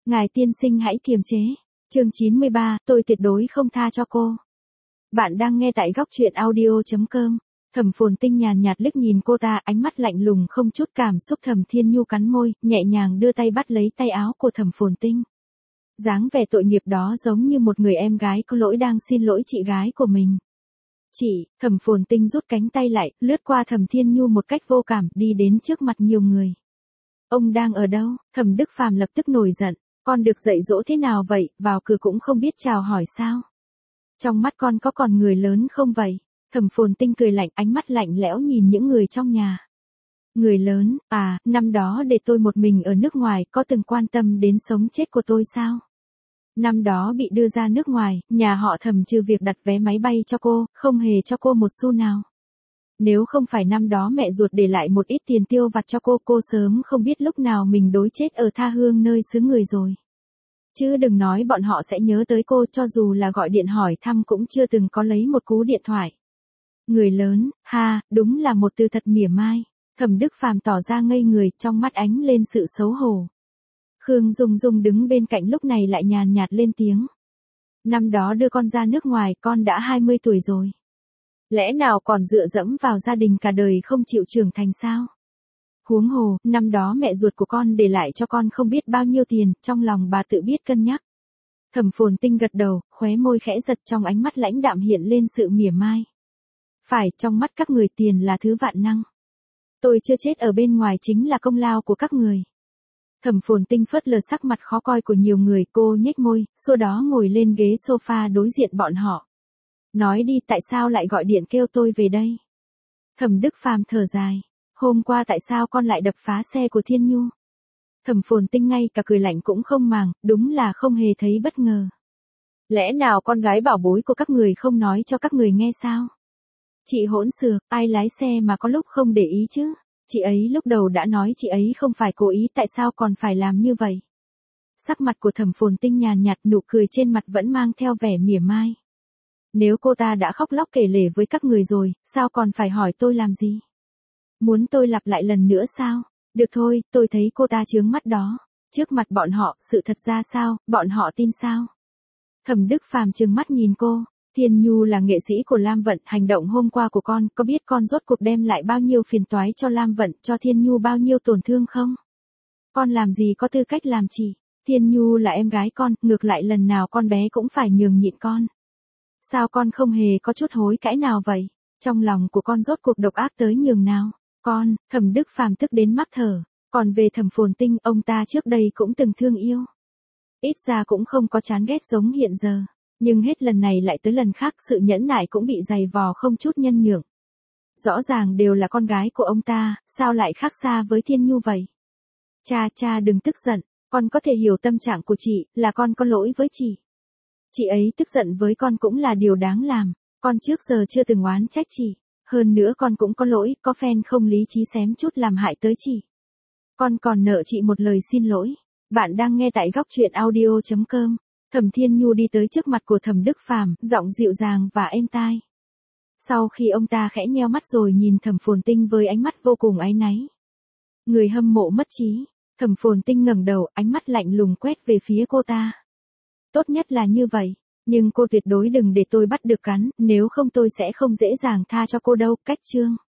Ngài tiên sinh hãy kiềm chế. Chương 93, tôi tuyệt đối không tha cho cô. Bạn đang nghe tại góc truyện audio.com. Thẩm Phồn Tinh nhàn nhạt liếc nhìn cô ta, ánh mắt lạnh lùng không chút cảm xúc. Thẩm Thiên Nhu cắn môi, nhẹ nhàng đưa tay bắt lấy tay áo của Thẩm Phồn Tinh. Dáng vẻ tội nghiệp đó giống như một người em gái có lỗi đang xin lỗi chị gái của mình. Chị, Thẩm Phồn Tinh rút cánh tay lại, lướt qua Thẩm Thiên Nhu một cách vô cảm, đi đến trước mặt nhiều người. Ông đang ở đâu? Thẩm Đức Phàm lập tức nổi giận. Con được dạy dỗ thế nào vậy, vào cửa cũng không biết chào hỏi sao? Trong mắt con có còn người lớn không vậy? Thẩm Phồn Tinh cười lạnh, ánh mắt lạnh lẽo nhìn những người trong nhà. Người lớn, à, năm đó để tôi một mình ở nước ngoài, có từng quan tâm đến sống chết của tôi sao? Năm đó bị đưa ra nước ngoài, nhà họ Thẩm trừ việc đặt vé máy bay cho cô, không hề cho cô một xu nào. Nếu không phải năm đó mẹ ruột để lại một ít tiền tiêu vặt cho cô sớm không biết lúc nào mình đối chết ở tha hương nơi xứ người rồi. Chứ đừng nói bọn họ sẽ nhớ tới cô, cho dù là gọi điện hỏi thăm cũng chưa từng có lấy một cú điện thoại. Người lớn, ha, đúng là một từ thật mỉa mai. Thẩm Đức Phàm tỏ ra ngây người, trong mắt ánh lên sự xấu hổ. Khương Dung Dung đứng bên cạnh lúc này lại nhàn nhạt lên tiếng. Năm đó đưa con ra nước ngoài, con đã 20 tuổi rồi. Lẽ nào còn dựa dẫm vào gia đình cả đời không chịu trưởng thành sao? Huống hồ, năm đó mẹ ruột của con để lại cho con không biết bao nhiêu tiền, trong lòng bà tự biết cân nhắc. Thẩm Phồn Tinh gật đầu, khóe môi khẽ giật, trong ánh mắt lãnh đạm hiện lên sự mỉa mai. Phải, trong mắt các người tiền là thứ vạn năng. Tôi chưa chết ở bên ngoài chính là công lao của các người. Thẩm Phồn Tinh phớt lờ sắc mặt khó coi của nhiều người, cô nhếch môi, sau đó ngồi lên ghế sofa đối diện bọn họ. Nói đi, tại sao lại gọi điện kêu tôi về đây? Thẩm Đức Phàm thở dài. Hôm qua tại sao con lại đập phá xe của Thiên Nhu? Thẩm Phồn Tinh ngay cả cười lạnh cũng không màng, đúng là không hề thấy bất ngờ. Lẽ nào con gái bảo bối của các người không nói cho các người nghe sao? Chị hỗn xược, ai lái xe mà có lúc không để ý chứ? Chị ấy lúc đầu đã nói chị ấy không phải cố ý, tại sao còn phải làm như vậy? Sắc mặt của Thẩm Phồn Tinh nhàn nhạt, nụ cười trên mặt vẫn mang theo vẻ mỉa mai. Nếu cô ta đã khóc lóc kể lể với các người rồi, sao còn phải hỏi tôi làm gì? Muốn tôi lặp lại lần nữa sao? Được thôi, tôi thấy cô ta chướng mắt đó. Trước mặt bọn họ, sự thật ra sao, bọn họ tin sao? Thẩm Đức Phàm trừng mắt nhìn cô. Thiên Nhu là nghệ sĩ của Lam Vận, hành động hôm qua của con, có biết con rốt cuộc đem lại bao nhiêu phiền toái cho Lam Vận, cho Thiên Nhu bao nhiêu tổn thương không? Con làm gì có tư cách làm chị? Thiên Nhu là em gái con, ngược lại lần nào con bé cũng phải nhường nhịn con. Sao con không hề có chút hối cãi nào vậy? Trong lòng của con rốt cuộc độc ác tới nhường nào? Con, Thẩm Đức Phàm tức đến mắc thở. Còn về Thẩm Phồn Tinh, ông ta trước đây cũng từng thương yêu. Ít ra cũng không có chán ghét giống hiện giờ. Nhưng hết lần này lại tới lần khác, sự nhẫn nại cũng bị dày vò không chút nhân nhượng. Rõ ràng đều là con gái của ông ta, sao lại khác xa với Thiên Nhu vậy? Cha đừng tức giận, con có thể hiểu tâm trạng của chị, là con có lỗi với chị. Chị ấy tức giận với con cũng là điều đáng làm, con trước giờ chưa từng oán trách chị. Hơn nữa con cũng có lỗi, có phen không lý trí xém chút làm hại tới chị. Con còn nợ chị một lời xin lỗi. Bạn đang nghe tại góc truyện audio.com. Thẩm Thiên Nhu đi tới trước mặt của Thẩm Đức Phàm, giọng dịu dàng và êm tai. Sau khi ông ta khẽ nheo mắt rồi nhìn Thẩm Phồn Tinh với ánh mắt vô cùng áy náy. Người hâm mộ mất trí. Thẩm Phồn Tinh ngẩng đầu, ánh mắt lạnh lùng quét về phía cô ta. Tốt nhất là như vậy, nhưng cô tuyệt đối đừng để tôi bắt được cắn, nếu không tôi sẽ không dễ dàng tha cho cô đâu, cách chương.